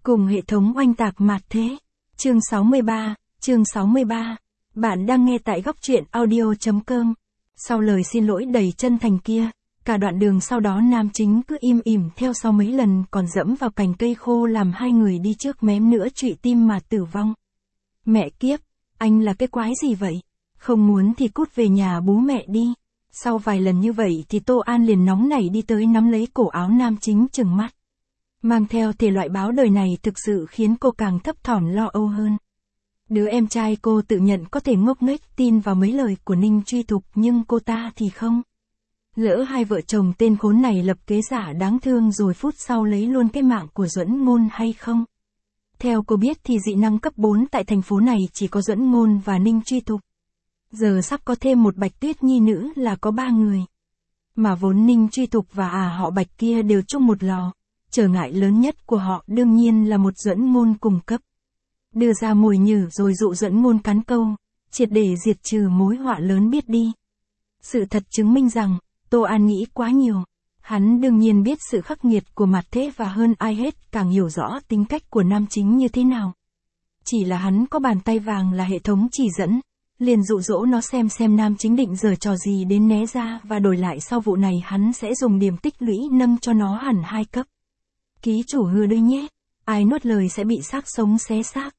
Cùng hệ thống oanh tạc mạt thế. Chương 63. Bạn đang nghe tại góc truyện audio.com. Sau lời xin lỗi đầy chân thành kia, cả đoạn đường sau đó nam chính cứ im ỉm theo sau mấy lần còn dẫm vào cành cây khô làm hai người đi trước mém nữa trụy tim mà tử vong. Mẹ kiếp, anh là cái quái gì vậy? Không muốn thì cút về nhà bú mẹ đi. Sau vài lần như vậy thì Tô An liền nóng nảy đi tới nắm lấy cổ áo nam chính trừng mắt. Mang theo thể loại báo đời này thực sự khiến cô càng thấp thỏm lo âu hơn. Đứa em trai cô tự nhận có thể ngốc nghếch tin vào mấy lời của Ninh Truy Thục nhưng cô ta thì không. Lỡ hai vợ chồng tên khốn này lập kế giả đáng thương rồi phút sau lấy luôn cái mạng của Duẫn Ngôn hay không? Theo cô biết thì dị năng cấp 4 tại thành phố này chỉ có Duẫn Ngôn và Ninh Truy Thục. Giờ sắp có thêm một Bạch Tuyết Nhi nữ là có 3 người. Mà vốn Ninh Truy Thục và họ Bạch kia đều chung một lò. Trở ngại lớn nhất của họ đương nhiên là một Duẫn Ngôn cùng cấp. Đưa ra mồi nhử rồi dụ Duẫn Ngôn cắn câu, triệt để diệt trừ mối họa lớn biết đi. Sự thật chứng minh rằng, Tô An nghĩ quá nhiều. Hắn đương nhiên biết sự khắc nghiệt của mặt thế và hơn ai hết càng hiểu rõ tính cách của nam chính như thế nào. Chỉ là hắn có bàn tay vàng là hệ thống chỉ dẫn, liền dụ dỗ nó xem nam chính định giở trò gì đến né ra và đổi lại sau vụ này hắn sẽ dùng điểm tích lũy nâng cho nó hẳn 2 cấp. Ký chủ hứa đấy nhé, ai nuốt lời sẽ bị xác sống xé xác.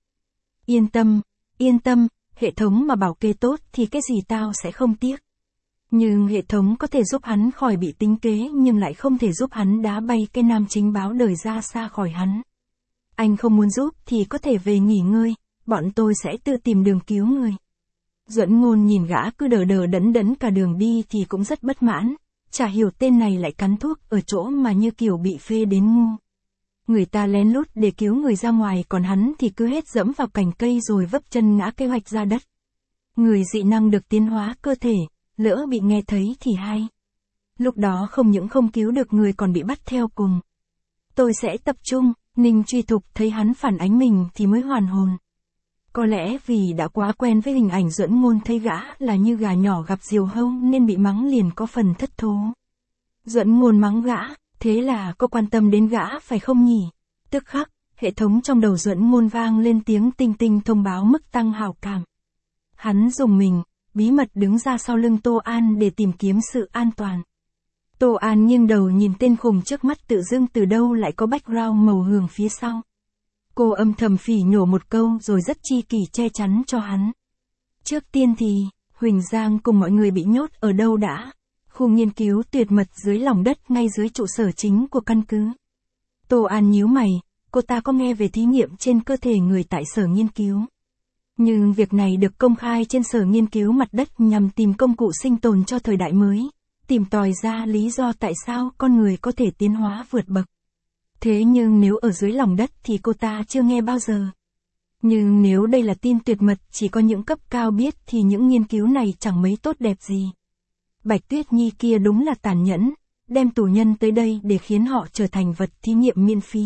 Yên tâm, hệ thống mà bảo kê tốt thì cái gì tao sẽ không tiếc. Nhưng hệ thống có thể giúp hắn khỏi bị tính kế nhưng lại không thể giúp hắn đá bay cái nam chính báo đời ra xa khỏi hắn. Anh không muốn giúp thì có thể về nghỉ ngơi, bọn tôi sẽ tự tìm đường cứu người. Duẫn Ngôn nhìn gã cứ đờ đẫn cả đường đi thì cũng rất bất mãn, chả hiểu tên này lại cắn thuốc ở chỗ mà như kiểu bị phê đến ngu. Người ta lén lút để cứu người ra ngoài còn hắn thì cứ hết dẫm vào cành cây rồi vấp chân ngã kế hoạch ra đất. Người dị năng được tiến hóa cơ thể, lỡ bị nghe thấy thì hay. Lúc đó không những không cứu được người còn bị bắt theo cùng. Tôi sẽ tập trung, Ninh Truy Thục thấy hắn phản ánh mình thì mới hoàn hồn. Có lẽ vì đã quá quen với hình ảnh Duẫn Ngôn thấy gã là như gà nhỏ gặp diều hâu nên bị mắng liền có phần thất thố. Duẫn Ngôn mắng gã, thế là cô quan tâm đến gã phải không nhỉ? Tức khắc, hệ thống trong đầu Duẫn Ngôn vang lên tiếng tinh tinh thông báo mức tăng hảo cảm. Hắn dùng mình, bí mật đứng ra sau lưng Tô An để tìm kiếm sự an toàn. Tô An nghiêng đầu nhìn tên khùng trước mắt tự dưng từ đâu lại có background màu hường phía sau. Cô âm thầm phỉ nhổ một câu rồi rất chi kỷ che chắn cho hắn. Trước tiên thì, Huỳnh Giang cùng mọi người bị nhốt ở đâu đã? Khu nghiên cứu tuyệt mật dưới lòng đất ngay dưới trụ sở chính của căn cứ. Tô An nhíu mày, cô ta có nghe về thí nghiệm trên cơ thể người tại sở nghiên cứu. Nhưng việc này được công khai trên sở nghiên cứu mặt đất nhằm tìm công cụ sinh tồn cho thời đại mới, tìm tòi ra lý do tại sao con người có thể tiến hóa vượt bậc. Thế nhưng nếu ở dưới lòng đất thì cô ta chưa nghe bao giờ. Nhưng nếu đây là tin tuyệt mật chỉ có những cấp cao biết thì những nghiên cứu này chẳng mấy tốt đẹp gì. Bạch Tuyết Nhi kia đúng là tàn nhẫn, đem tù nhân tới đây để khiến họ trở thành vật thí nghiệm miễn phí.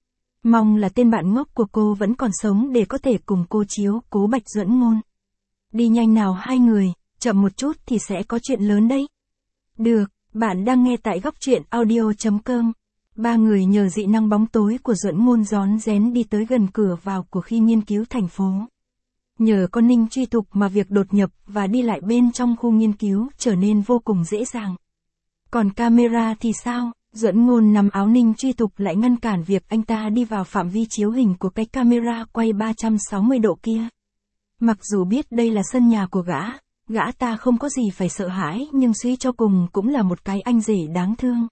Mong là tên bạn ngốc của cô vẫn còn sống để có thể cùng cô chiếu cố Bạch Duẫn Ngôn. Đi nhanh nào hai người, chậm một chút thì sẽ có chuyện lớn đấy. Được, bạn đang nghe tại góc truyện audio.com. 3 người nhờ dị năng bóng tối của Duẫn Ngôn rón rén đi tới gần cửa vào của khi nghiên cứu thành phố. Nhờ có Ninh Truy Thục mà việc đột nhập và đi lại bên trong khu nghiên cứu trở nên vô cùng dễ dàng. Còn camera thì sao? Duẫn Ngôn nắm áo Ninh Truy Thục lại ngăn cản việc anh ta đi vào phạm vi chiếu hình của cái camera quay 360 độ kia. Mặc dù biết đây là sân nhà của gã ta không có gì phải sợ hãi nhưng suy cho cùng cũng là một cái anh rể đáng thương.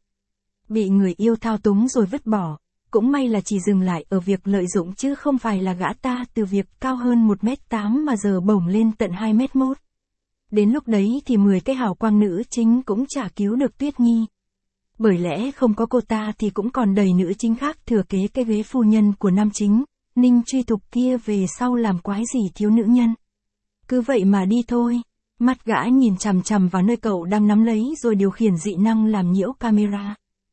Bị người yêu thao túng rồi vứt bỏ, cũng may là chỉ dừng lại ở việc lợi dụng chứ không phải là gã ta từ việc cao hơn 1m8 mà giờ bổng lên tận 2m1. Đến lúc đấy thì 10 cái hào quang nữ chính cũng chả cứu được Tuyết Nhi. Bởi lẽ không có cô ta thì cũng còn đầy nữ chính khác thừa kế cái ghế phu nhân của nam chính, Ninh Truy Thục kia về sau làm quái gì thiếu nữ nhân. Cứ vậy mà đi thôi, mắt gã nhìn chằm chằm vào nơi cậu đang nắm lấy rồi điều khiển dị năng làm nhiễu camera.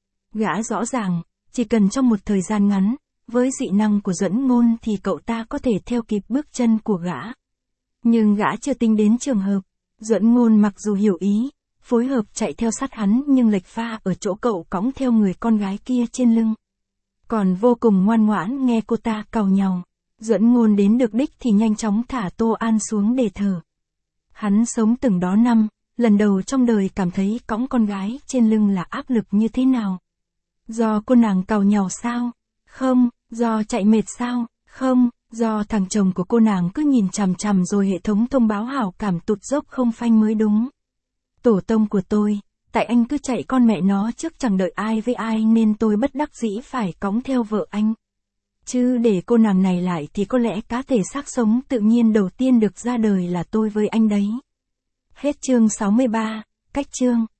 Gã rõ ràng, chỉ cần trong một thời gian ngắn, với dị năng của Duẫn Ngôn thì cậu ta có thể theo kịp bước chân của gã. Nhưng gã chưa tính đến trường hợp, Duẫn Ngôn mặc dù hiểu ý, phối hợp chạy theo sát hắn nhưng lệch pha ở chỗ cậu cõng theo người con gái kia trên lưng. Còn vô cùng ngoan ngoãn nghe cô ta càu nhàu. Duẫn Ngôn đến được đích thì nhanh chóng thả Tô An xuống để thở. Hắn sống từng đó năm, lần đầu trong đời cảm thấy cõng con gái trên lưng là áp lực như thế nào. Do cô nàng càu nhàu sao? Không. Do chạy mệt sao? Không. Do thằng chồng của cô nàng cứ nhìn chằm chằm rồi hệ thống thông báo hảo cảm tụt dốc không phanh mới đúng. Tổ tông của tôi, tại anh cứ chạy con mẹ nó trước chẳng đợi ai với ai nên tôi bất đắc dĩ phải cõng theo vợ anh. Chứ để cô nàng này lại thì có lẽ cá thể xác sống tự nhiên đầu tiên được ra đời là tôi với anh đấy. Hết chương 63, cách chương.